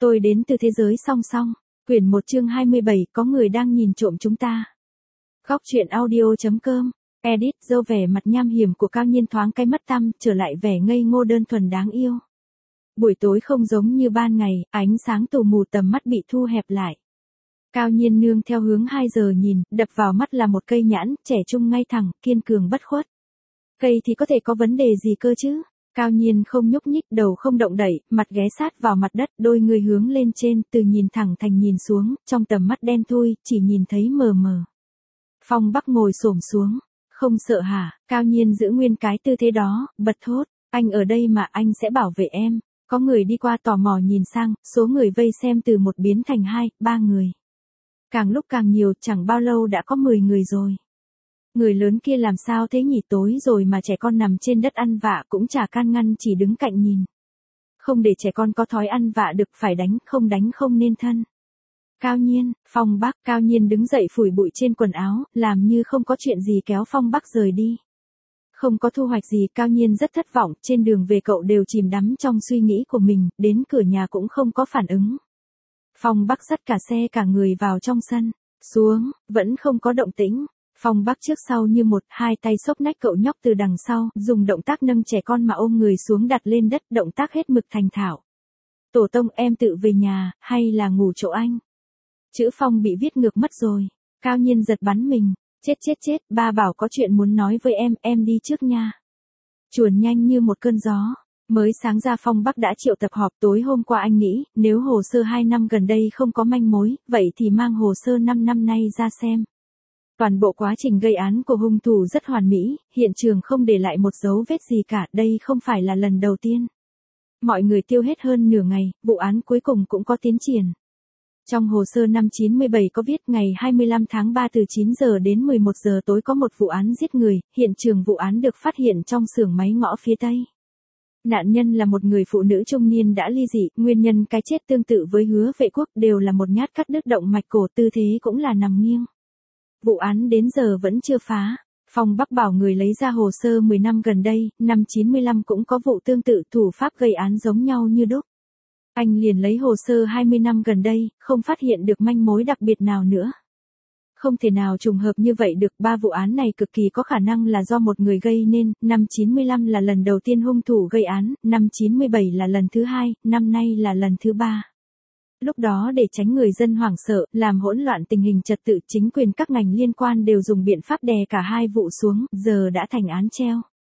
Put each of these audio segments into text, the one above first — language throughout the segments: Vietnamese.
Tôi đến từ thế giới song song. Quyển 1 chương 27, có người đang nhìn trộm chúng ta. Góc truyện audio.com. Edit, dâu vẻ mặt nham hiểm của Cao Nhiên thoáng cái mất tăm, trở lại vẻ ngây ngô đơn thuần đáng yêu. Buổi tối không giống như ban ngày, ánh sáng tù mù, tầm mắt bị thu hẹp lại. Cao Nhiên nương theo hướng 2 giờ nhìn, đập vào mắt là một cây nhãn, trẻ trung ngay thẳng, kiên cường bất khuất. Cây thì có thể có vấn đề gì cơ chứ? Cao Nhiên không nhúc nhích, đầu không động đậy, mặt ghé sát vào mặt đất, đôi người hướng lên trên, từ nhìn thẳng thành nhìn xuống, trong tầm mắt đen thui, chỉ nhìn thấy mờ mờ. Phong Bắc ngồi xổm xuống. Không sợ hả? Cao Nhiên giữ nguyên cái tư thế đó, bật thốt. Anh ở đây mà anh sẽ bảo vệ em. Có người đi qua tò mò nhìn sang, số người vây xem từ 1 biến thành 2, 3 người. Càng lúc càng nhiều, chẳng bao lâu đã có 10 người rồi. Người lớn kia làm sao thế nhỉ, tối rồi mà trẻ con nằm trên đất ăn vạ cũng chả can ngăn, chỉ đứng cạnh nhìn. Không để trẻ con có thói ăn vạ được, phải đánh không nên thân. Cao Nhiên, Phong Bắc. Cao Nhiên đứng dậy phủi bụi trên quần áo, làm như không có chuyện gì kéo Phong Bắc rời đi. Không có thu hoạch gì, Cao Nhiên rất thất vọng, trên đường về cậu đều chìm đắm trong suy nghĩ của mình, đến cửa nhà cũng không có phản ứng. Phong Bắc dắt cả xe cả người vào trong sân, xuống, vẫn không có động tĩnh. Phong Bắc trước sau như một, 2 tay xốc nách cậu nhóc từ đằng sau, dùng động tác nâng trẻ con mà ôm người xuống đặt lên đất, động tác hết mực thành thạo. Tổ tông, em tự về nhà, hay là ngủ chỗ anh? Chữ Phong bị viết ngược mất rồi. Cao Nhiên giật bắn mình. Chết, ba bảo có chuyện muốn nói với em đi trước nha. Chuồn nhanh như một cơn gió. Mới sáng ra Phong Bắc đã triệu tập họp. Tối hôm qua anh nghĩ, nếu hồ sơ 2 năm gần đây không có manh mối, vậy thì mang hồ sơ 5 năm nay ra xem. Toàn bộ quá trình gây án của hung thủ rất hoàn mỹ, hiện trường không để lại một dấu vết gì cả, đây không phải là lần đầu tiên. Mọi người tiêu hết hơn nửa ngày, vụ án cuối cùng cũng có tiến triển. Trong hồ sơ năm 97 có viết ngày 25 tháng 3 từ 9 giờ đến 11 giờ tối có một vụ án giết người, hiện trường vụ án được phát hiện trong xưởng máy ngõ phía Tây. Nạn nhân là một người phụ nữ trung niên đã ly dị, nguyên nhân cái chết tương tự với Hứa Vệ Quốc, đều là một nhát cắt đứt động mạch cổ, tư thế cũng là nằm nghiêng. Vụ án đến giờ vẫn chưa phá. Phong Bắc bảo người lấy ra hồ sơ 10 năm gần đây, năm 95 cũng có vụ tương tự, thủ pháp gây án giống nhau như đúc. Anh liền lấy hồ sơ 20 năm gần đây, không phát hiện được manh mối đặc biệt nào nữa. Không thể nào trùng hợp như vậy được, 3 vụ án này cực kỳ có khả năng là do một người gây nên, năm 95 là lần đầu tiên hung thủ gây án, năm 97 là lần thứ 2, năm nay là lần thứ 3. Lúc đó để tránh người dân hoảng sợ, làm hỗn loạn tình hình trật tự, chính quyền các ngành liên quan đều dùng biện pháp đè cả 2 vụ xuống, giờ đã thành án treo.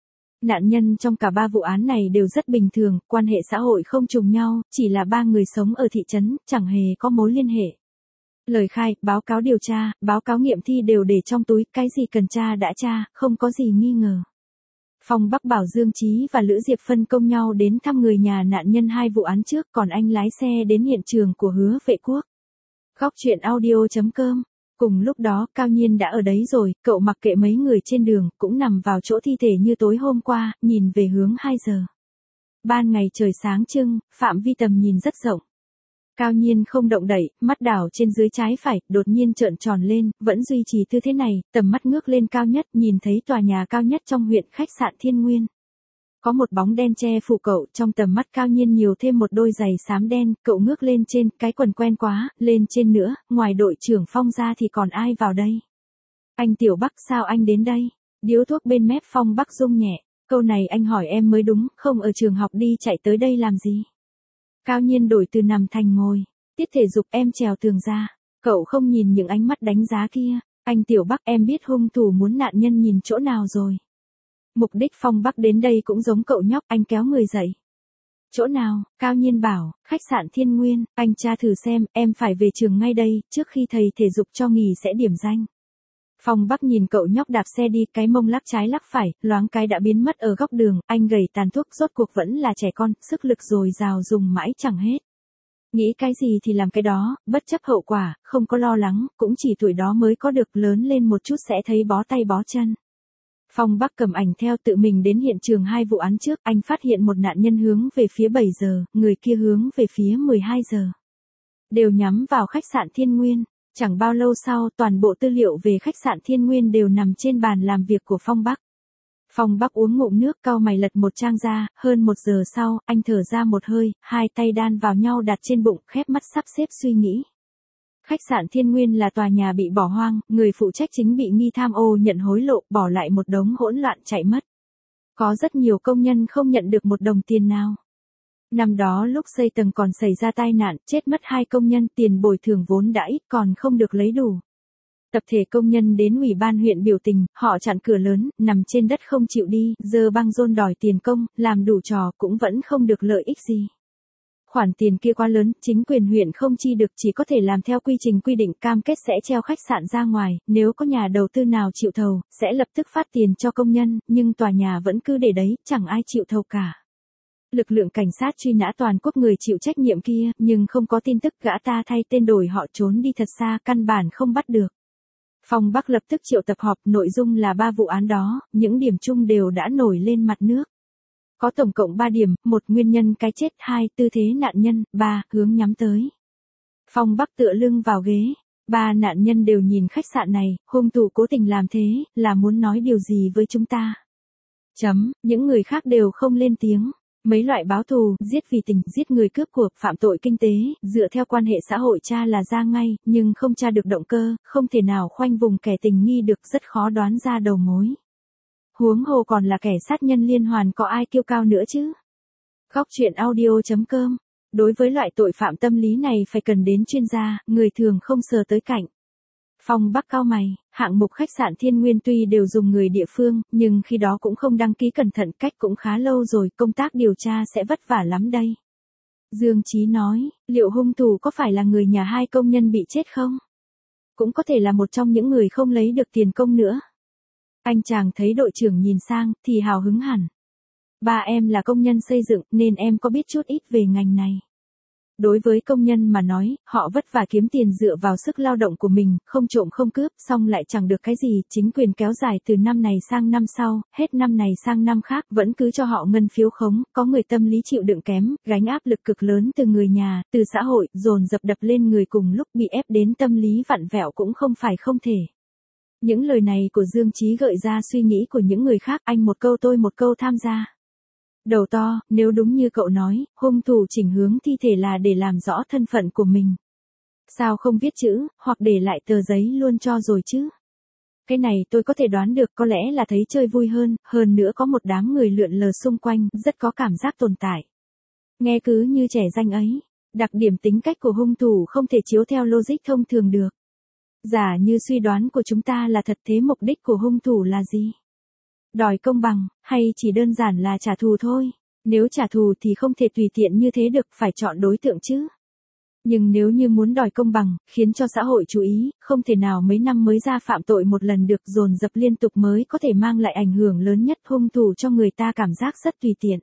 Nạn nhân trong cả 3 vụ án này đều rất bình thường, quan hệ xã hội không trùng nhau, chỉ là 3 người sống ở thị trấn, chẳng hề có mối liên hệ. Lời khai, báo cáo điều tra, báo cáo nghiệm thi đều để trong túi, cái gì cần tra đã tra, không có gì nghi ngờ. Phong Bắc bảo Dương Chí và Lữ Diệp phân công nhau đến thăm người nhà nạn nhân 2 vụ án trước, còn anh lái xe đến hiện trường của Hứa Vệ Quốc. Góc truyện audio.com. Cùng lúc đó, Cao Nhiên đã ở đấy rồi, cậu mặc kệ mấy người trên đường, cũng nằm vào chỗ thi thể như tối hôm qua, nhìn về hướng 2 giờ. Ban ngày trời sáng trưng, phạm vi tầm nhìn rất rộng. Cao Nhiên không động đậy, mắt đảo trên dưới trái phải, đột nhiên trợn tròn lên, vẫn duy trì tư thế này, tầm mắt ngước lên cao nhất, nhìn thấy tòa nhà cao nhất trong huyện, khách sạn Thiên Nguyên. Có một bóng đen che phủ cậu, trong tầm mắt Cao Nhiên nhiều thêm một đôi giày xám đen, cậu ngước lên trên, cái quần quen quá, lên trên nữa, ngoài đội trưởng Phong ra thì còn ai vào đây? Anh Tiểu Bắc, sao anh đến đây? Điếu thuốc bên mép Phong Bắc rung nhẹ, câu này anh hỏi em mới đúng, không ở trường học đi chạy tới đây làm gì? Cao Nhiên đổi từ nằm thành ngồi, tiết thể dục, em trèo tường ra. Cậu không nhìn những ánh mắt đánh giá kia. Anh Tiểu Bắc, em biết hung thủ muốn nạn nhân nhìn chỗ nào rồi. Mục đích Phong Bắc đến đây cũng giống cậu nhóc, anh kéo người dậy. Chỗ nào? Cao Nhiên bảo, khách sạn Thiên Nguyên, anh tra thử xem, em phải về trường ngay đây, trước khi thầy thể dục cho nghỉ sẽ điểm danh. Phong Bắc nhìn cậu nhóc đạp xe đi, cái mông lắc trái lắc phải, loáng cái đã biến mất ở góc đường, anh gầy tàn thuốc, rốt cuộc vẫn là trẻ con, sức lực dồi dào dùng mãi chẳng hết. Nghĩ cái gì thì làm cái đó, bất chấp hậu quả, không có lo lắng, cũng chỉ tuổi đó mới có được, lớn lên một chút sẽ thấy bó tay bó chân. Phong Bắc cầm ảnh theo, tự mình đến hiện trường 2 vụ án trước, anh phát hiện một nạn nhân hướng về phía 7 giờ, người kia hướng về phía 12 giờ. Đều nhắm vào khách sạn Thiên Nguyên. Chẳng bao lâu sau, toàn bộ tư liệu về khách sạn Thiên Nguyên đều nằm trên bàn làm việc của Phong Bắc. Phong Bắc uống ngụm nước, cau mày lật một trang ra, hơn 1 giờ sau, anh thở ra một hơi, hai tay đan vào nhau đặt trên bụng, khép mắt sắp xếp suy nghĩ. Khách sạn Thiên Nguyên là tòa nhà bị bỏ hoang, người phụ trách chính bị nghi tham ô nhận hối lộ, bỏ lại một đống hỗn loạn chạy mất. Có rất nhiều công nhân không nhận được một đồng tiền nào. Năm đó lúc xây tầng còn xảy ra tai nạn, chết mất 2 công nhân, tiền bồi thường vốn đã ít còn không được lấy đủ. Tập thể công nhân đến ủy ban huyện biểu tình, họ chặn cửa lớn, nằm trên đất không chịu đi, giơ băng rôn đòi tiền công, làm đủ trò cũng vẫn không được lợi ích gì. Khoản tiền kia quá lớn, chính quyền huyện không chi được, chỉ có thể làm theo quy trình quy định, cam kết sẽ treo khách sạn ra ngoài, nếu có nhà đầu tư nào chịu thầu, sẽ lập tức phát tiền cho công nhân, nhưng tòa nhà vẫn cứ để đấy, chẳng ai chịu thầu cả. Lực lượng cảnh sát truy nã toàn quốc người chịu trách nhiệm kia, nhưng không có tin tức, gã ta thay tên đổi họ trốn đi thật xa, căn bản không bắt được. Phong Bắc lập tức triệu tập họp, nội dung là 3 vụ án đó, những điểm chung đều đã nổi lên mặt nước. Có tổng cộng 3 điểm, 1 nguyên nhân cái chết, 2 tư thế nạn nhân, 3 hướng nhắm tới. Phong Bắc tựa lưng vào ghế, 3 nạn nhân đều nhìn khách sạn này, hung thủ cố tình làm thế, là muốn nói điều gì với chúng ta. Những người khác đều không lên tiếng. Mấy loại báo thù, giết vì tình, giết người cướp của, phạm tội kinh tế, dựa theo quan hệ xã hội tra là ra ngay, nhưng không tra được động cơ, không thể nào khoanh vùng kẻ tình nghi được, rất khó đoán ra đầu mối. Huống hồ còn là kẻ sát nhân liên hoàn, có ai kêu cao nữa chứ? Góc truyện audio.com. Đối với loại tội phạm tâm lý này phải cần đến chuyên gia, người thường không sờ tới cạnh. Phong Bắc cau mày, hạng mục khách sạn Thiên Nguyên tuy đều dùng người địa phương, nhưng khi đó cũng không đăng ký cẩn thận, cách cũng khá lâu rồi, công tác điều tra sẽ vất vả lắm đây. Dương Chí nói, liệu hung thủ có phải là người nhà 2 công nhân bị chết không? Cũng có thể là một trong những người không lấy được tiền công nữa. Anh chàng thấy đội trưởng nhìn sang, thì hào hứng hẳn. 3 em là công nhân xây dựng, nên em có biết chút ít về ngành này. Đối với công nhân mà nói, họ vất vả kiếm tiền dựa vào sức lao động của mình, không trộm không cướp, xong lại chẳng được cái gì, chính quyền kéo dài từ năm này sang năm sau, hết năm này sang năm khác, vẫn cứ cho họ ngân phiếu khống, có người tâm lý chịu đựng kém, gánh áp lực cực lớn từ người nhà, từ xã hội, dồn dập đập lên người cùng lúc, bị ép đến tâm lý vặn vẹo cũng không phải không thể. Những lời này của Dương Chí gợi ra suy nghĩ của những người khác, anh một câu tôi một câu tham gia. Đầu to, nếu đúng như cậu nói, hung thủ chỉnh hướng thi thể là để làm rõ thân phận của mình. Sao không viết chữ, hoặc để lại tờ giấy luôn cho rồi chứ? Cái này tôi có thể đoán được, có lẽ là thấy chơi vui hơn nữa có một đám người lượn lờ xung quanh, rất có cảm giác tồn tại. Nghe cứ như trẻ danh ấy, đặc điểm tính cách của hung thủ không thể chiếu theo logic thông thường được. Giả như suy đoán của chúng ta là thật, thế mục đích của hung thủ là gì? Đòi công bằng, hay chỉ đơn giản là trả thù thôi? Nếu trả thù thì không thể tùy tiện như thế được, phải chọn đối tượng chứ. Nhưng nếu như muốn đòi công bằng, khiến cho xã hội chú ý, không thể nào mấy năm mới ra phạm tội một lần được, dồn dập liên tục mới có thể mang lại ảnh hưởng lớn nhất, hung thủ cho người ta cảm giác rất tùy tiện.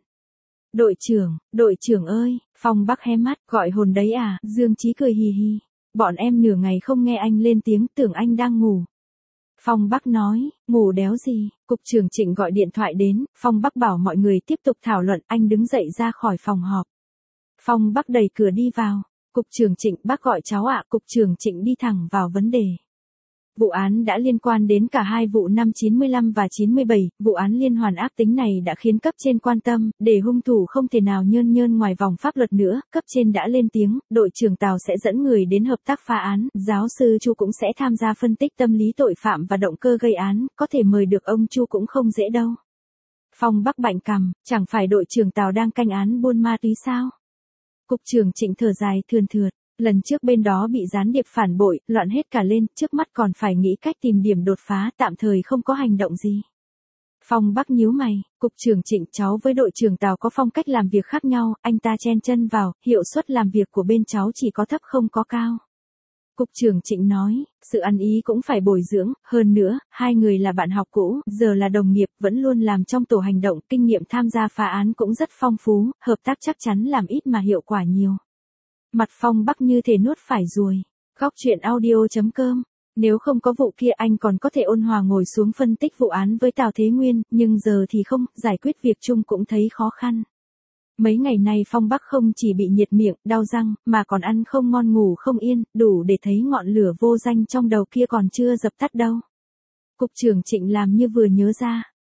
Đội trưởng ơi, Phong Bắc hé mắt, gọi hồn đấy à? Dương Chí cười hì hì. Bọn em nửa ngày không nghe anh lên tiếng, tưởng anh đang ngủ. Phong Bắc nói, ngủ đéo gì, cục trưởng Trịnh gọi điện thoại đến, Phong Bắc bảo mọi người tiếp tục thảo luận, anh đứng dậy ra khỏi phòng họp. Phong Bắc đẩy cửa đi vào, cục trưởng Trịnh, bác gọi cháu ạ, cục trưởng Trịnh đi thẳng vào vấn đề. Vụ án đã liên quan đến cả 2 vụ năm 95 và 97, vụ án liên hoàn ác tính này đã khiến cấp trên quan tâm, để hung thủ không thể nào nhơn ngoài vòng pháp luật nữa, cấp trên đã lên tiếng, đội trưởng Tào sẽ dẫn người đến hợp tác phá án, giáo sư Chu cũng sẽ tham gia phân tích tâm lý tội phạm và động cơ gây án, có thể mời được ông Chu cũng không dễ đâu. Phong Bắc bạnh cằm, chẳng phải đội trưởng Tào đang canh án buôn ma túy sao? Cục trưởng Trịnh thở dài thườn thượt. Lần trước bên đó bị gián điệp phản bội, loạn hết cả lên, trước mắt còn phải nghĩ cách tìm điểm đột phá, tạm thời không có hành động gì. Phong Bắc nhíu mày, cục trưởng Trịnh, cháu với đội trưởng Tào có phong cách làm việc khác nhau, anh ta chen chân vào, hiệu suất làm việc của bên cháu chỉ có thấp không có cao. Cục trưởng Trịnh nói, sự ăn ý cũng phải bồi dưỡng, hơn nữa, 2 người là bạn học cũ, giờ là đồng nghiệp, vẫn luôn làm trong tổ hành động, kinh nghiệm tham gia phá án cũng rất phong phú, hợp tác chắc chắn làm ít mà hiệu quả nhiều. Mặt Phong Bắc như thể nuốt phải ruồi. Góc truyện audio.com. Nếu không có vụ kia anh còn có thể ôn hòa ngồi xuống phân tích vụ án với Tào Thế Nguyên, nhưng giờ thì không, giải quyết việc chung cũng thấy khó khăn. Mấy ngày nay Phong Bắc không chỉ bị nhiệt miệng, đau răng, mà còn ăn không ngon ngủ không yên, đủ để thấy ngọn lửa vô danh trong đầu kia còn chưa dập tắt đâu. Cục trưởng Trịnh làm như vừa nhớ ra.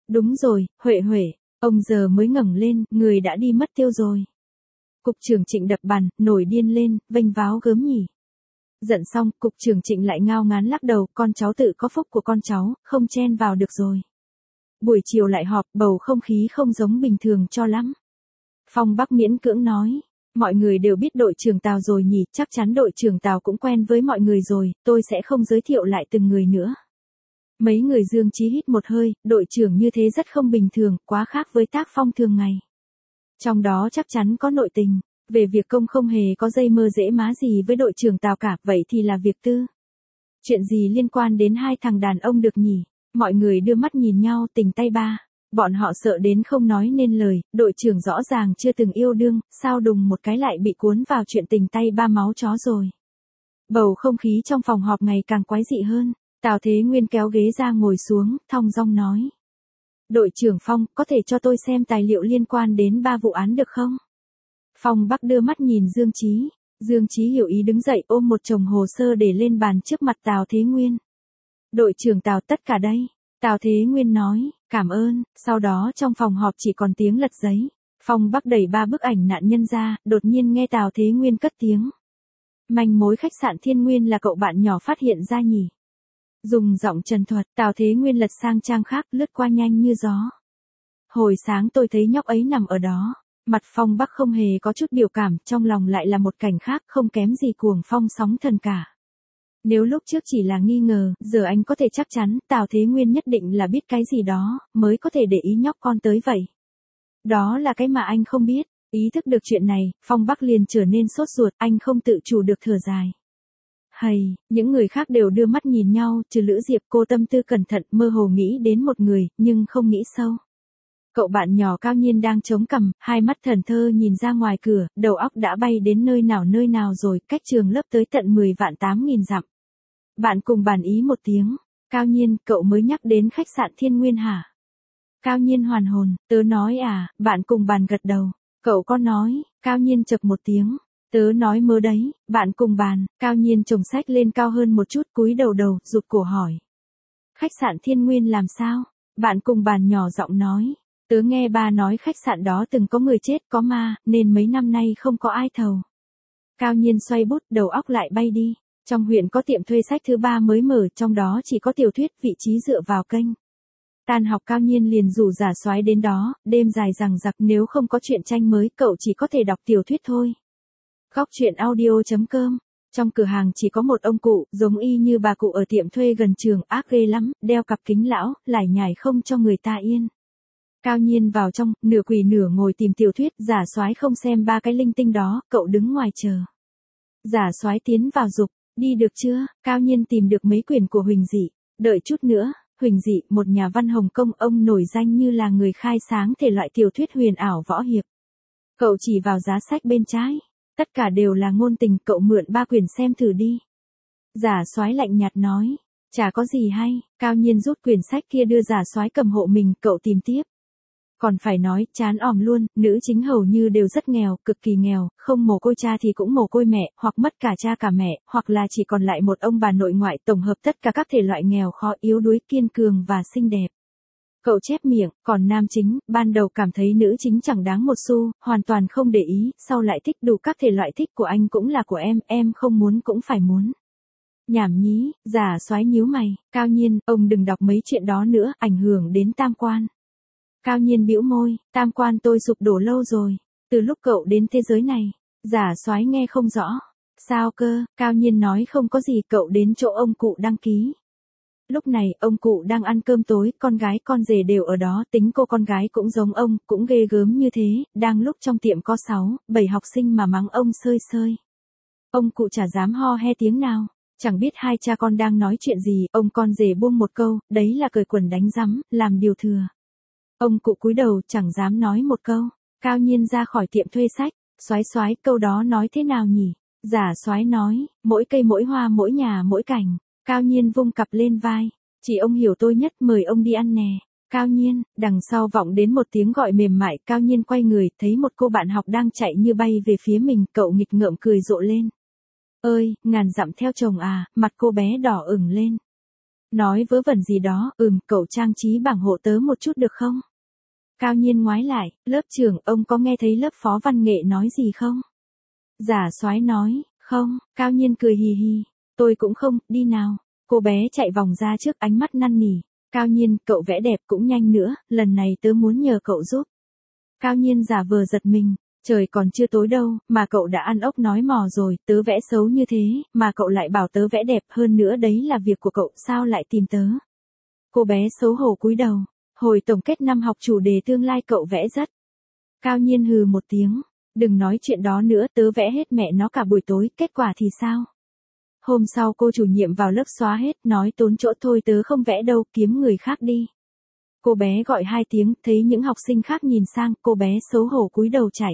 Đúng rồi, Huệ Huệ, ông giờ mới ngẩng lên, người đã đi mất tiêu rồi. Cục trưởng Trịnh đập bàn, nổi điên lên, vênh váo gớm nhỉ. Giận xong, cục trưởng Trịnh lại ngao ngán lắc đầu, con cháu tự có phúc của con cháu, không chen vào được rồi. Buổi chiều lại họp, bầu không khí không giống bình thường cho lắm. Phong Bắc miễn cưỡng nói, mọi người đều biết đội trưởng Tào rồi nhỉ, chắc chắn đội trưởng Tào cũng quen với mọi người rồi, tôi sẽ không giới thiệu lại từng người nữa. Mấy người Dương Chí hít một hơi, đội trưởng như thế rất không bình thường, quá khác với tác phong thường ngày. Trong đó chắc chắn có nội tình, về việc công không hề có dây mơ dễ má gì với đội trưởng Tào cả, vậy thì là việc tư. Chuyện gì liên quan đến hai thằng đàn ông được nhỉ? Mọi người đưa mắt nhìn nhau, tình tay ba. Bọn họ sợ đến không nói nên lời, đội trưởng rõ ràng chưa từng yêu đương, sao đùng một cái lại bị cuốn vào chuyện tình tay ba máu chó rồi. Bầu không khí trong phòng họp ngày càng quái dị hơn, Tào Thế Nguyên kéo ghế ra ngồi xuống, thong dong nói. Đội trưởng Phong, có thể cho tôi xem tài liệu liên quan đến 3 vụ án được không? Phong Bắc đưa mắt nhìn Dương Chí. Dương Chí hiểu ý đứng dậy ôm một chồng hồ sơ để lên bàn trước mặt Tào Thế Nguyên. Đội trưởng Tào tất cả đây. Tào Thế Nguyên nói, cảm ơn, sau đó trong phòng họp chỉ còn tiếng lật giấy. Phong Bắc đẩy 3 bức ảnh nạn nhân ra, đột nhiên nghe Tào Thế Nguyên cất tiếng. Manh mối khách sạn Thiên Nguyên là cậu bạn nhỏ phát hiện ra nhỉ? Dùng giọng trần thuật, Tào Thế Nguyên lật sang trang khác, lướt qua nhanh như gió. Hồi sáng tôi thấy nhóc ấy nằm ở đó. Mặt Phong Bắc không hề có chút biểu cảm, trong lòng lại là một cảnh khác không kém gì cuồng phong sóng thần cả. Nếu lúc trước chỉ là nghi ngờ, giờ anh có thể chắc chắn, Tào Thế Nguyên nhất định là biết cái gì đó, mới có thể để ý nhóc con tới vậy. Đó là cái mà anh không biết, ý thức được chuyện này, Phong Bắc liền trở nên sốt ruột, anh không tự chủ được thở dài. Hay, những người khác đều đưa mắt nhìn nhau, trừ Lữ Diệp, cô tâm tư cẩn thận, mơ hồ nghĩ đến một người, nhưng không nghĩ sâu. Cậu bạn nhỏ Cao Nhiên đang chống cằm, hai mắt thẫn thờ nhìn ra ngoài cửa, đầu óc đã bay đến nơi nào rồi, cách trường lớp tới tận 10.800.000 dặm. Bạn cùng bàn ý một tiếng. Cao Nhiên, cậu mới nhắc đến khách sạn Thiên Nguyên hả? Cao Nhiên hoàn hồn, tớ nói à, bạn cùng bàn gật đầu. Cậu có nói, Cao Nhiên chập một tiếng. Tớ nói mơ đấy, bạn cùng bàn. Cao Nhiên chồng sách lên cao hơn một chút, cúi đầu rụt cổ hỏi. Khách sạn Thiên Nguyên làm sao? Bạn cùng bàn nhỏ giọng nói. Tớ nghe ba nói khách sạn đó từng có người chết có ma, nên mấy năm nay không có ai thầu. Cao Nhiên xoay bút, đầu óc lại bay đi. Trong huyện có tiệm thuê sách thứ 3 mới mở, trong đó chỉ có tiểu thuyết, vị trí dựa vào kênh. Tan học Cao Nhiên liền rủ Giả Soái đến đó, đêm dài rằng giặc, nếu không có truyện tranh mới, cậu chỉ có thể đọc tiểu thuyết thôi. Góc truyện audio.com. Trong cửa hàng chỉ có một ông cụ, giống y như bà cụ ở tiệm thuê gần trường, ác ghê lắm, đeo cặp kính lão, lải nhải không cho người ta yên. Cao Nhiên vào trong, nửa quỳ nửa ngồi tìm tiểu thuyết, Giả Soái không xem 3 cái linh tinh đó, cậu đứng ngoài chờ. Giả Soái tiến vào giục, đi được chưa? Cao Nhiên tìm được mấy quyển của Huỳnh Dị, đợi chút nữa. Huỳnh Dị, một nhà văn Hồng Kông, ông nổi danh như là người khai sáng thể loại tiểu thuyết huyền ảo võ hiệp. Cậu chỉ vào giá sách bên trái, tất cả đều là ngôn tình, cậu mượn 3 quyển xem thử đi. Giả Soái lạnh nhạt nói, chả có gì hay. Cao Nhiên rút quyển sách kia đưa Giả Soái cầm hộ mình, cậu tìm tiếp. Còn phải nói, chán òm luôn, nữ chính hầu như đều rất nghèo, cực kỳ nghèo, không mồ côi cha thì cũng mồ côi mẹ, hoặc mất cả cha cả mẹ, hoặc là chỉ còn lại một ông bà nội ngoại, tổng hợp tất cả các thể loại nghèo khó, yếu đuối, kiên cường và xinh đẹp. Cậu chép miệng, còn nam chính, ban đầu cảm thấy nữ chính chẳng đáng một xu, hoàn toàn không để ý, sau lại thích đủ các thể loại, thích của anh cũng là của em không muốn cũng phải muốn. Nhảm nhí, Giả Soái nhíu mày, Cao Nhiên, ông đừng đọc mấy chuyện đó nữa, ảnh hưởng đến tam quan. Cao Nhiên bĩu môi, tam quan tôi sụp đổ lâu rồi, từ lúc cậu đến thế giới này. Giả Soái nghe không rõ. Sao cơ? Cao Nhiên nói không có gì, cậu đến chỗ ông cụ đăng ký. Lúc này, ông cụ đang ăn cơm tối, con gái con rể đều ở đó, tính cô con gái cũng giống ông, cũng ghê gớm như thế, đang lúc trong tiệm có 6, 7 học sinh mà mắng ông sơi sơi. Ông cụ chả dám ho he tiếng nào, chẳng biết hai cha con đang nói chuyện gì, ông con rể buông một câu, đấy là cởi quần đánh rắm, làm điều thừa. Ông cụ cúi đầu chẳng dám nói một câu. Cao Nhiên ra khỏi tiệm thuê sách. Soái, câu đó nói thế nào nhỉ? Giả Soái nói, mỗi cây mỗi hoa mỗi nhà mỗi cảnh. Cao Nhiên vung cặp lên vai. Chỉ ông hiểu tôi nhất, mời ông đi ăn nè. Cao Nhiên, đằng sau vọng đến một tiếng gọi mềm mại. Cao Nhiên quay người, thấy một cô bạn học đang chạy như bay về phía mình. Cậu nghịch ngợm cười rộ lên. Ơi, ngàn dặm theo chồng à, mặt cô bé đỏ ửng lên. Nói vớ vẩn gì đó, cậu trang trí bảng hộ tớ một chút được không? Cao Nhiên ngoái lại, lớp trưởng, ông có nghe thấy lớp phó văn nghệ nói gì không? Giả soái nói, không, Cao Nhiên cười hì hì, tôi cũng không, đi nào. Cô bé chạy vòng ra trước, ánh mắt năn nỉ. Cao Nhiên, cậu vẽ đẹp cũng nhanh nữa, lần này tớ muốn nhờ cậu giúp. Cao Nhiên giả vờ giật mình, trời còn chưa tối đâu, mà cậu đã ăn ốc nói mò rồi, tớ vẽ xấu như thế, mà cậu lại bảo tớ vẽ đẹp hơn nữa, đấy là việc của cậu, sao lại tìm tớ? Cô bé xấu hổ cúi đầu, hồi tổng kết năm học chủ đề tương lai cậu vẽ rất. Cao Nhiên hừ một tiếng, đừng nói chuyện đó nữa, tớ vẽ hết mẹ nó cả buổi tối, kết quả thì sao? Hôm sau cô chủ nhiệm vào lớp xóa hết, nói tốn chỗ thôi, tớ không vẽ đâu, kiếm người khác đi. Cô bé gọi 2 tiếng, thấy những học sinh khác nhìn sang, cô bé xấu hổ cúi đầu chạy.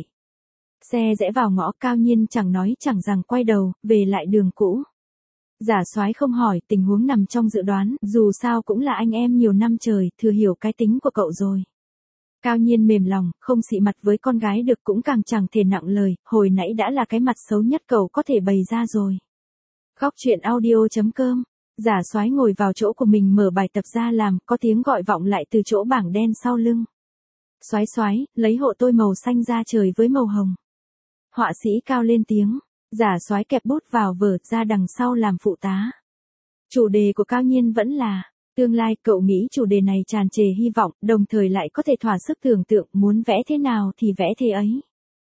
Xe rẽ vào ngõ, Cao Nhiên chẳng nói chẳng rằng quay đầu, về lại đường cũ. Giả soái không hỏi, tình huống nằm trong dự đoán, dù sao cũng là anh em nhiều năm trời, thừa hiểu cái tính của cậu rồi. Cao Nhiên mềm lòng, không xị mặt với con gái được, cũng càng chẳng thể nặng lời, hồi nãy đã là cái mặt xấu nhất cậu có thể bày ra rồi. Góc truyện audio.com. Giả soái ngồi vào chỗ của mình mở bài tập ra làm, có tiếng gọi vọng lại từ chỗ bảng đen sau lưng. Soái soái, lấy hộ tôi màu xanh da trời với màu hồng. Họa sĩ Cao lên tiếng. Giả soái kẹp bút vào vở, ra đằng sau làm phụ tá. Chủ đề của Cao Nhiên vẫn là tương lai, cậu nghĩ chủ đề này tràn trề hy vọng, đồng thời lại có thể thỏa sức tưởng tượng, muốn vẽ thế nào thì vẽ thế ấy.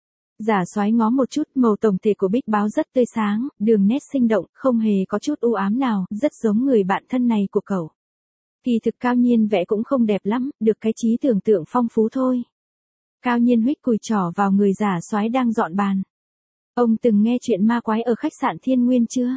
Giả soái ngó một chút, màu tổng thể của bích báo rất tươi sáng, đường nét sinh động, không hề có chút u ám nào, rất giống người bạn thân này của cậu. Kỳ thực Cao Nhiên vẽ cũng không đẹp lắm, được cái trí tưởng tượng phong phú thôi. Cao Nhiên huých cùi trỏ vào người giả soái đang dọn bàn. Ông từng nghe chuyện ma quái ở khách sạn Thiên Nguyên chưa?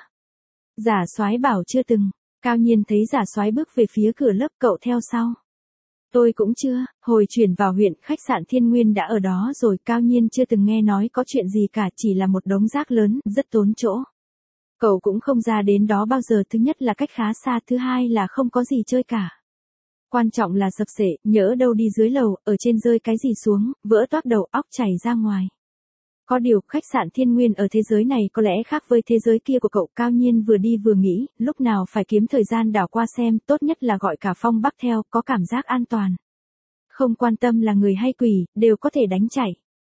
Giả soái bảo chưa từng. Cao Nhiên thấy giả soái bước về phía cửa lớp, cậu theo sau. Tôi cũng chưa, hồi chuyển vào huyện, khách sạn Thiên Nguyên đã ở đó rồi, Cao Nhiên chưa từng nghe nói có chuyện gì cả, chỉ là một đống rác lớn, rất tốn chỗ. Cậu cũng không ra đến đó bao giờ, thứ nhất là cách khá xa, thứ hai là không có gì chơi cả. Quan trọng là sập sệ, nhỡ đâu đi dưới lầu, ở trên rơi cái gì xuống, vỡ toác đầu, óc chảy ra ngoài. Có điều, khách sạn Thiên Nguyên ở thế giới này có lẽ khác với thế giới kia của cậu. Cao Nhiên vừa đi vừa nghĩ, lúc nào phải kiếm thời gian đảo qua xem, tốt nhất là gọi cả Phong Bắc theo, có cảm giác an toàn. Không quan tâm là người hay quỷ, đều có thể đánh chạy.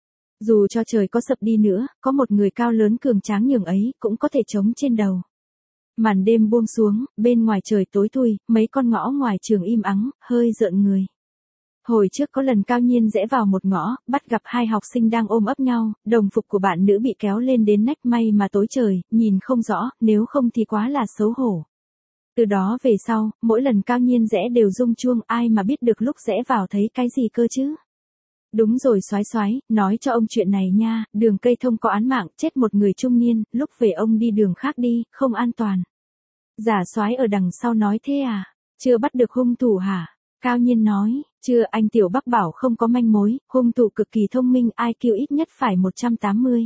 Dù cho trời có sập đi nữa, có một người cao lớn cường tráng nhường ấy, cũng có thể chống trên đầu. Màn đêm buông xuống, bên ngoài trời tối thui, mấy con ngõ ngoài trường im ắng, hơi rợn người. Hồi trước có lần Cao Nhiên rẽ vào một ngõ, bắt gặp 2 học sinh đang ôm ấp nhau, đồng phục của bạn nữ bị kéo lên đến nách, may mà tối trời, nhìn không rõ, nếu không thì quá là xấu hổ. Từ đó về sau, mỗi lần Cao Nhiên rẽ đều rung chuông, ai mà biết được lúc rẽ vào thấy cái gì cơ chứ. Đúng rồi soái soái, nói cho ông chuyện này nha, đường cây thông có án mạng, chết một người trung niên, lúc về ông đi đường khác đi, không an toàn. Giả soái ở đằng sau nói thế à, chưa bắt được hung thủ hả? Cao Nhiên nói, chưa, anh Tiểu Bắc bảo không có manh mối, hung thủ cực kỳ thông minh, IQ ít nhất phải 180.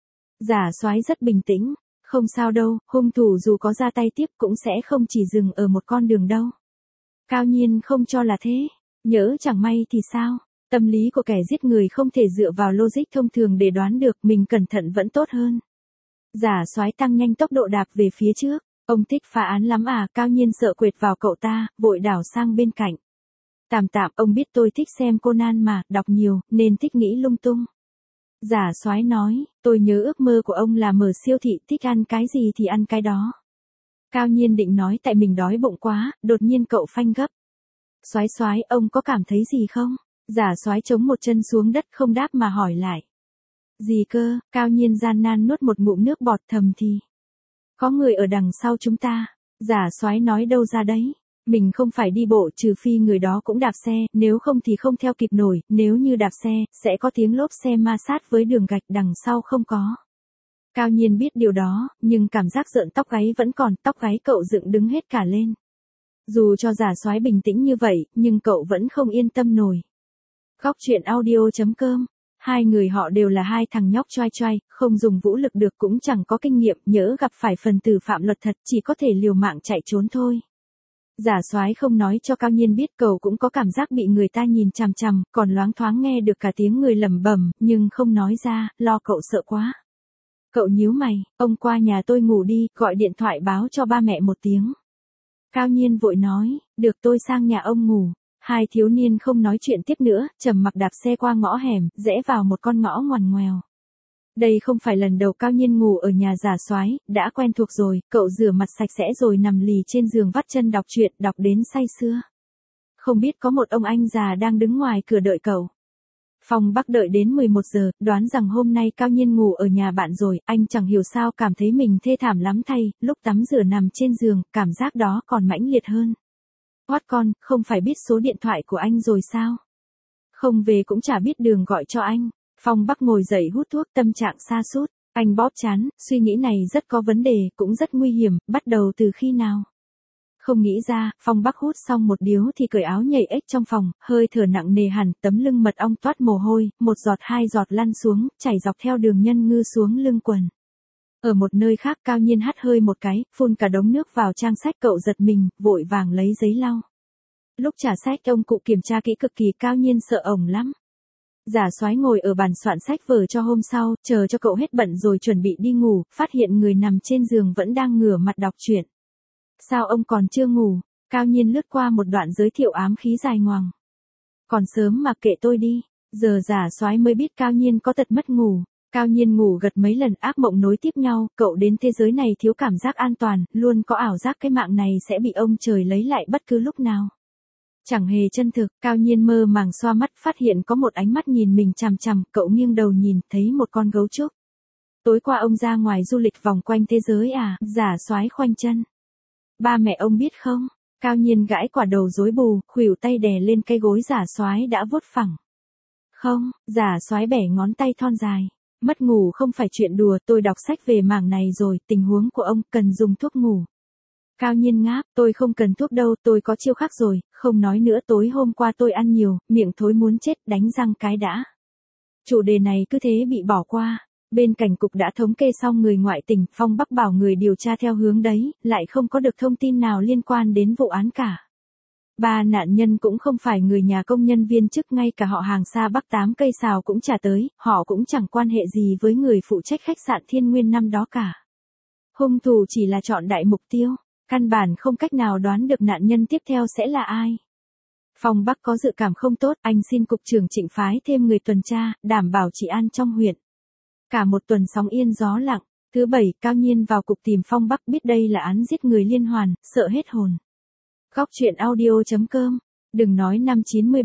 Giả soái rất bình tĩnh, không sao đâu, hung thủ dù có ra tay tiếp cũng sẽ không chỉ dừng ở một con đường đâu. Cao Nhiên không cho là thế, nhỡ chẳng may thì sao? Tâm lý của kẻ giết người không thể dựa vào logic thông thường để đoán được, mình cẩn thận vẫn tốt hơn. Giả soái tăng nhanh tốc độ đạp về phía trước, ông thích phá án lắm à? Cao Nhiên sợ quệt vào cậu ta, vội đảo sang bên cạnh. Tạm tạm, ông biết tôi thích xem Conan mà, đọc nhiều, nên thích nghĩ lung tung. Giả soái nói, tôi nhớ ước mơ của ông là mở siêu thị, thích ăn cái gì thì ăn cái đó. Cao Nhiên định nói tại mình đói bụng quá, đột nhiên cậu phanh gấp. Soái soái, ông có cảm thấy gì không? Giả soái chống một chân xuống đất không đáp mà hỏi lại. Gì cơ? Cao Nhiên gian nan nuốt một ngụm nước bọt, thầm thì. Có người ở đằng sau chúng ta. Giả soái nói đâu ra đấy. Mình không phải đi bộ, trừ phi người đó cũng đạp xe, nếu không thì không theo kịp nổi, nếu như đạp xe, sẽ có tiếng lốp xe ma sát với đường gạch, đằng sau không có. Cao Nhiên biết điều đó, nhưng cảm giác rợn tóc gáy vẫn còn, tóc gáy cậu dựng đứng hết cả lên. Dù cho giả soái bình tĩnh như vậy, nhưng cậu vẫn không yên tâm nổi. Góc truyện audio.com. 2 người họ đều là 2 thằng nhóc choai choai, không dùng vũ lực được, cũng chẳng có kinh nghiệm, nhỡ gặp phải phần tử phạm luật thật, chỉ có thể liều mạng chạy trốn thôi. Giả soái không nói cho Cao Nhiên biết, cậu cũng có cảm giác bị người ta nhìn chằm chằm, còn loáng thoáng nghe được cả tiếng người lẩm bẩm, nhưng không nói ra, lo cậu sợ quá. Cậu nhíu mày, ông qua nhà tôi ngủ đi, gọi điện thoại báo cho ba mẹ một tiếng. Cao Nhiên vội nói, được tôi sang nhà ông ngủ. Hai thiếu niên không nói chuyện tiếp nữa, trầm mặc đạp xe qua ngõ hẻm, rẽ vào một con ngõ ngoằn ngoèo. Đây không phải lần đầu Cao Nhiên ngủ ở nhà Giả Soái, đã quen thuộc rồi, cậu rửa mặt sạch sẽ rồi nằm lì trên giường vắt chân đọc truyện, đọc đến say sưa. Không biết có một ông anh già đang đứng ngoài cửa đợi cậu. Phong Bắc đợi đến 11 giờ, đoán rằng hôm nay Cao Nhiên ngủ ở nhà bạn rồi, anh chẳng hiểu sao cảm thấy mình thê thảm lắm thay, lúc tắm rửa nằm trên giường, cảm giác đó còn mãnh liệt hơn. What con, không phải biết số điện thoại của anh rồi sao? Không về cũng chả biết đường gọi cho anh. Phong Bắc ngồi dậy hút thuốc, tâm trạng sa sút. Anh bóp trán, suy nghĩ này rất có vấn đề, cũng rất nguy hiểm, bắt đầu từ khi nào? Không nghĩ ra, Phong Bắc hút xong một điếu thì cởi áo nhảy ếch trong phòng, hơi thở nặng nề hẳn, tấm lưng mật ong toát mồ hôi, một giọt hai giọt lăn xuống, chảy dọc theo đường nhân ngư xuống lưng quần. Ở một nơi khác Cao Nhiên hắt hơi một cái, phun cả đống nước vào trang sách, cậu giật mình, vội vàng lấy giấy lau. Lúc trả sách ông cụ kiểm tra kỹ cực kỳ, Cao Nhiên sợ ổng lắm. Giả Soái ngồi ở bàn soạn sách vở cho hôm sau, chờ cho cậu hết bận rồi chuẩn bị đi ngủ, phát hiện người nằm trên giường vẫn đang ngửa mặt đọc truyện. Sao ông còn chưa ngủ? Cao Nhiên lướt qua một đoạn giới thiệu ám khí dài ngoằng. Còn sớm mà kệ tôi đi. Giờ Giả Soái mới biết Cao Nhiên có tật mất ngủ. Cao Nhiên ngủ gật mấy lần, ác mộng nối tiếp nhau, cậu đến thế giới này thiếu cảm giác an toàn, luôn có ảo giác cái mạng này sẽ bị ông trời lấy lại bất cứ lúc nào. Chẳng hề chân thực, Cao Nhiên mơ màng xoa mắt, phát hiện có một ánh mắt nhìn mình chằm chằm, cậu nghiêng đầu nhìn, thấy một con gấu trúc. Tối qua ông ra ngoài du lịch vòng quanh thế giới à? Giả Soái khoanh chân. Ba mẹ ông biết không? Cao Nhiên gãi quả đầu rối bù, khuỷu tay đè lên cây gối Giả Soái đã vuốt phẳng. Không, Giả Soái bẻ ngón tay thon dài. Mất ngủ không phải chuyện đùa, tôi đọc sách về mảng này rồi, tình huống của ông cần dùng thuốc ngủ. Cao Nhiên ngáp, tôi không cần thuốc đâu, tôi có chiêu khác rồi, không nói nữa, tối hôm qua tôi ăn nhiều, miệng thối muốn chết, đánh răng cái đã. Chủ đề này cứ thế bị bỏ qua. Bên cảnh cục đã thống kê xong người ngoại tỉnh, Phong Bắc bảo người điều tra theo hướng đấy, lại không có được thông tin nào liên quan đến vụ án cả. Ba nạn nhân cũng không phải người nhà công nhân viên chức, ngay cả họ hàng xa Bắc 8 cây sào cũng chả tới, họ cũng chẳng quan hệ gì với người phụ trách khách sạn Thiên Nguyên năm đó cả. Hung thủ chỉ là chọn đại mục tiêu, căn bản không cách nào đoán được nạn nhân tiếp theo sẽ là ai. Phong Bắc có dự cảm không tốt, anh xin cục trưởng Trịnh phái thêm người tuần tra, đảm bảo trị an trong huyện. Cả một tuần sóng yên gió lặng, thứ bảy Cao Nhiên vào cục tìm Phong Bắc, biết đây là án giết người liên hoàn, sợ hết hồn. Góc truyện audio.com. Đừng nói năm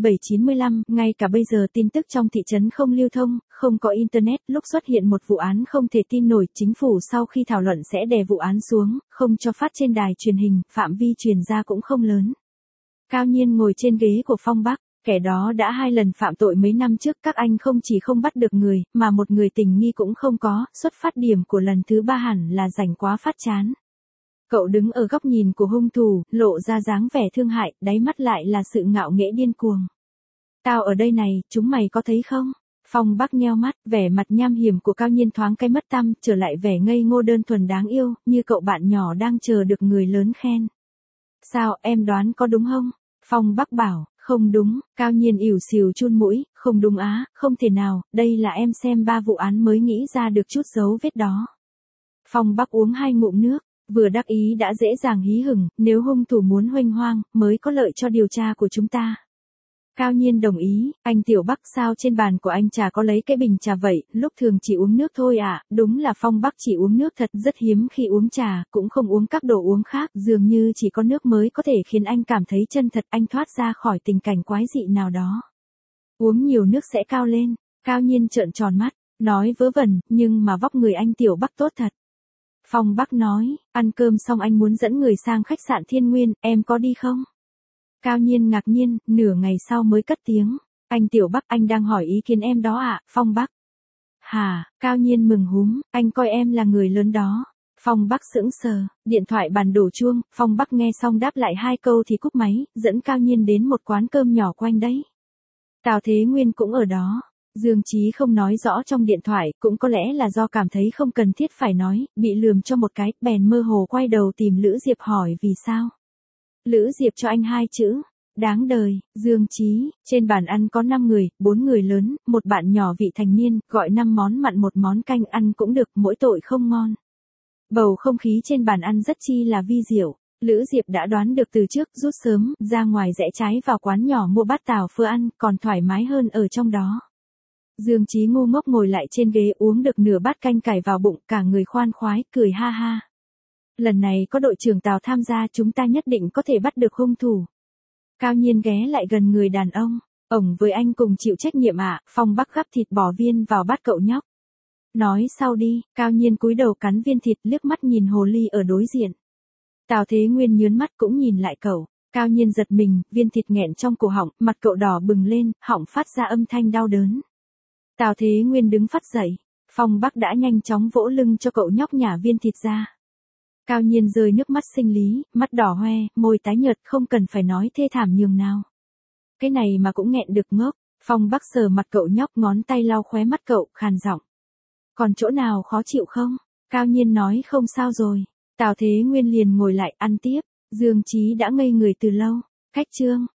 97-95, ngay cả bây giờ tin tức trong thị trấn không lưu thông, không có internet, lúc xuất hiện một vụ án không thể tin nổi, chính phủ sau khi thảo luận sẽ đè vụ án xuống, không cho phát trên đài truyền hình, phạm vi truyền ra cũng không lớn. Cao Nhiên ngồi trên ghế của Phong Bắc, kẻ đó đã 2 lần phạm tội mấy năm trước, các anh không chỉ không bắt được người, mà một người tình nghi cũng không có, xuất phát điểm của lần thứ 3 hẳn là rảnh quá phát chán. Cậu đứng ở góc nhìn của hung thủ, lộ ra dáng vẻ thương hại, đáy mắt lại là sự ngạo nghễ điên cuồng. Tao ở đây này, chúng mày có thấy không? Phong Bắc nheo mắt, vẻ mặt nham hiểm của Cao Nhiên thoáng cái mất tăm, trở lại vẻ ngây ngô đơn thuần đáng yêu, như cậu bạn nhỏ đang chờ được người lớn khen. Sao, em đoán có đúng không? Phong Bắc bảo, không đúng. Cao Nhiên ỉu xìu chun mũi, không đúng á, không thể nào, đây là em xem 3 vụ án mới nghĩ ra được chút dấu vết đó. Phong Bắc uống 2 ngụm nước. Vừa đắc ý đã dễ dàng hí hửng, nếu hung thủ muốn huênh hoang, mới có lợi cho điều tra của chúng ta. Cao Nhiên đồng ý, anh Tiểu Bắc sao trên bàn của anh chả có lấy cái bình trà vậy, lúc thường chỉ uống nước thôi à, đúng là Phong Bắc chỉ uống nước thật, rất hiếm khi uống trà, cũng không uống các đồ uống khác, dường như chỉ có nước mới có thể khiến anh cảm thấy chân thật, anh thoát ra khỏi tình cảnh quái dị nào đó. Uống nhiều nước sẽ cao lên, Cao Nhiên trợn tròn mắt, nói vớ vẩn, nhưng mà vóc người anh Tiểu Bắc tốt thật. Phong Bắc nói, ăn cơm xong anh muốn dẫn người sang khách sạn Thiên Nguyên, em có đi không? Cao Nhiên ngạc nhiên, nửa ngày sau mới cất tiếng. Anh Tiểu Bắc, anh đang hỏi ý kiến em đó ạ, Phong Bắc. Hả, Cao Nhiên mừng húm, anh coi em là người lớn đó. Phong Bắc sững sờ, điện thoại bàn đổ chuông, Phong Bắc nghe xong đáp lại 2 câu thì cúp máy, dẫn Cao Nhiên đến một quán cơm nhỏ quanh đấy. Tào Thế Nguyên cũng ở đó. Dương Chí không nói rõ trong điện thoại, cũng có lẽ là do cảm thấy không cần thiết phải nói, bị lườm cho một cái, bèn mơ hồ quay đầu tìm Lữ Diệp hỏi vì sao. Lữ Diệp cho anh 2 chữ, đáng đời. Dương Chí, trên bàn ăn có 5 người, 4 người lớn, một bạn nhỏ vị thành niên, gọi 5 món mặn 1 món canh, ăn cũng được, mỗi tội không ngon. Bầu không khí trên bàn ăn rất chi là vi diệu. Lữ Diệp đã đoán được từ trước, rút sớm, ra ngoài rẽ trái vào quán nhỏ mua bát tàu phơ ăn, còn thoải mái hơn ở trong đó. Dương Chí ngu ngốc ngồi lại trên ghế uống được nửa bát canh cải vào bụng, cả người khoan khoái, cười ha ha. Lần này có đội trưởng Tào tham gia, chúng ta nhất định có thể bắt được hung thủ. Cao Nhiên ghé lại gần người đàn ông. Ổng với anh cùng chịu trách nhiệm ạ. Phong Bắc gắp thịt bò viên vào bát cậu nhóc. Nói sau đi. Cao Nhiên cúi đầu cắn viên thịt, liếc mắt nhìn hồ ly ở đối diện. Tào Thế Nguyên nhướng mắt cũng nhìn lại cậu. Cao Nhiên giật mình, viên thịt nghẹn trong cổ họng, mặt cậu đỏ bừng lên, họng phát ra âm thanh đau đớn. Tào Thế Nguyên đứng phắt dậy. Phong Bắc đã nhanh chóng vỗ lưng cho cậu nhóc nhả viên thịt ra. Cao Nhiên rơi nước mắt sinh lý, mắt đỏ hoe, môi tái nhợt, không cần phải nói thê thảm nhường nào. Cái này mà cũng nghẹn được ngốc. Phong Bắc sờ mặt cậu nhóc, ngón tay lau khóe mắt cậu, khàn giọng. Còn chỗ nào khó chịu không? Cao Nhiên nói không sao rồi. Tào Thế Nguyên liền ngồi lại ăn tiếp. Dương Chí đã ngây người từ lâu. Cách chương.